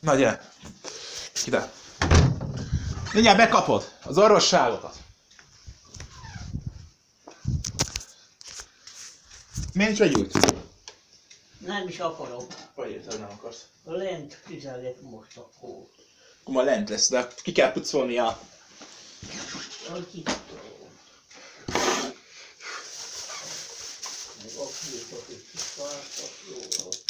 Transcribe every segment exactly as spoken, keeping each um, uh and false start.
Na gyere! Ide! Mindjárt bekapod az orvosságokat! Miért vegyült? Nem is akarok. Hogy érted, nem akarsz? Lent fizelek most a kót. Akkor ma lent lesz, de ki kell pucolni a... Hogy ki tudom. Meg a kétok egy kis pártat, jó volt.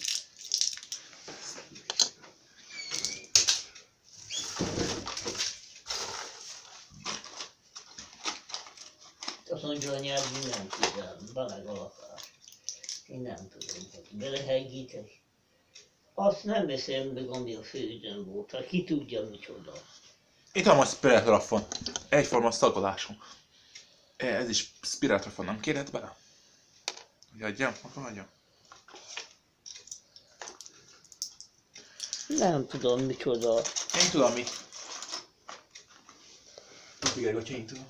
Azt mondja, a nyelv nem fizel, beleg a lakás. Én nem tudom, hogy belehegítek. Azt nem veszem meg, ami a fődön volt, hát ki tudja micsoda. Itt van most Spiratrafon. Egyforma szagolású. Ez is Spiratrafon, nem kéred bele? Hogy adjam? Akkor adjam. Nem tudom micsoda. Én tudom mi. Figyelj, hogyha én tudom.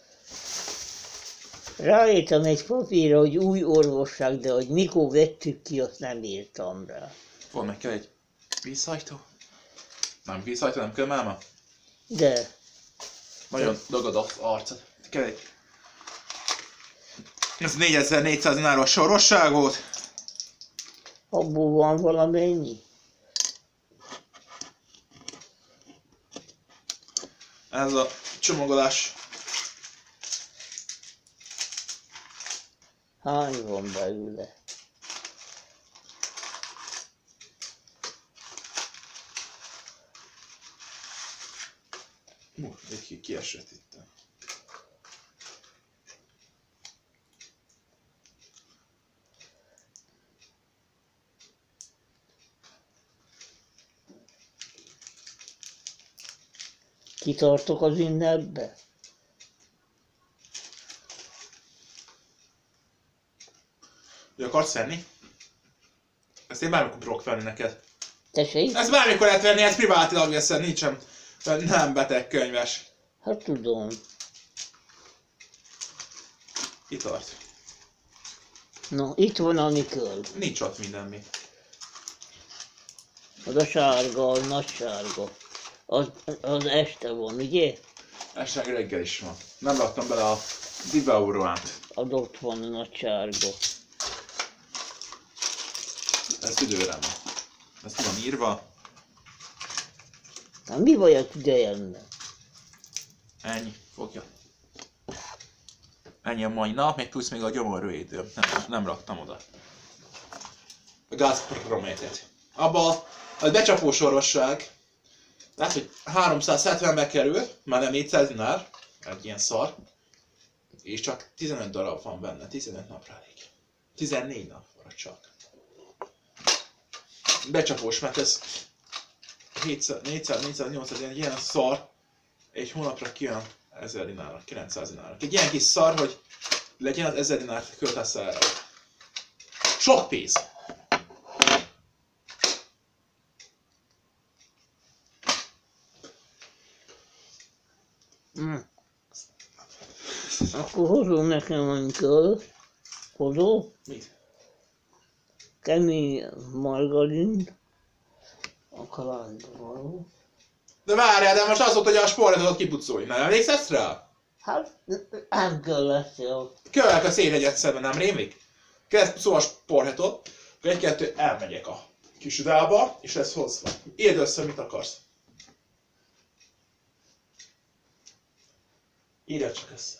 Ráírtam egy papírra, hogy új orvosság, de hogy mikor vettük ki, azt nem írtam rá. Van meg kell egy vízhajtó? Nem vízhajtó, nem kell máma? De. Nagyon dagad az arcod. Kell egy... Ez négyezer-négyszáz dináros sorosság volt. Abból van valamennyi? Ez a csomagolás. Hány van belőle? Hú, egy ki kiesett itt. Kitartok az ünnepbe? Hogy akarsz venni? Ezt én bármikor tudok venni neked. Tessék? Ezt bármikor lehet venni, ezt privátilag veszed, nincsen. Nem beteg könyves. Hát tudom. Itt tart. No, itt van a mikör. Nincs ott minden mi. Az a sárga, a nagy sárga. Az, az este van, ugye? Este reggel is van. Nem raktam bele a Divauroát. Az ott van a nagy sárga. Ez időre van. Ez ki van írva. Hát mi baj a tüdejemben? Ennyi. Fogja. Ennyi a mai nap, még plusz még a gyomorvédő. Nem, nem raktam oda. A gázprométet. Abba a becsapós orvosság. Tehát, hogy háromszázhetvenbe kerül, már nem négyszáz dinár, egy ilyen szar. És csak tizenöt darab van benne, tizenöt napra elég. tizennégy napra csak. Becsapós, mert ez hétszáz, négyszáz, négyszáz, nyolcszáz, egy ilyen szar, egy hónapra kijön ezer dinárra, kilencszáz dinárra. Egy ilyen kis szar, hogy legyen az ezer dinárt költesz erre. Sok pénz! Hm. Akkor hozom nekem, amikor hozol. Mit? Kemény margarin. A kalándba való. De várjál, de most az volt, hogy a sportot kipucolj, nem emlékszel rá? Hát nem kellett el. Kövek a szénhegyetszerben, nem rémlik? Kezd szó a sportot, akkor egy-kettő elmegyek a kis idába, és lesz hozva. Írd össze, mit akarsz. Írd csak össze.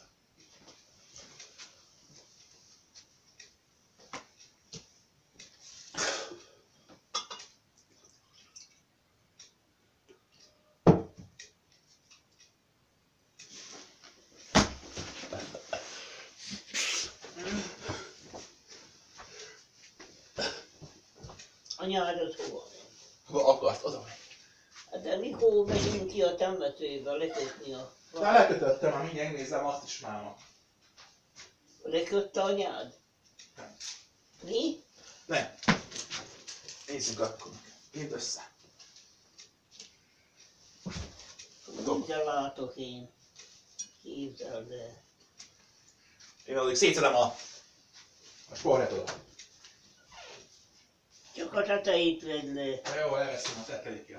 A nyárat hova? Hova akart, oda megy. De mikor megyünk ki a temetőbe lekötni a... Na lekötöttem, már mindjárt nézem azt is máma. Lekötte anyád? Nem. Mi? Nem. Nézzük akkor. Írd össze. Mindjárt látok én. Képzeld el. Én addig szétszedem a, a sporhetodat. Csak a tetejét vedd le. Jó, elveszem a tetejét.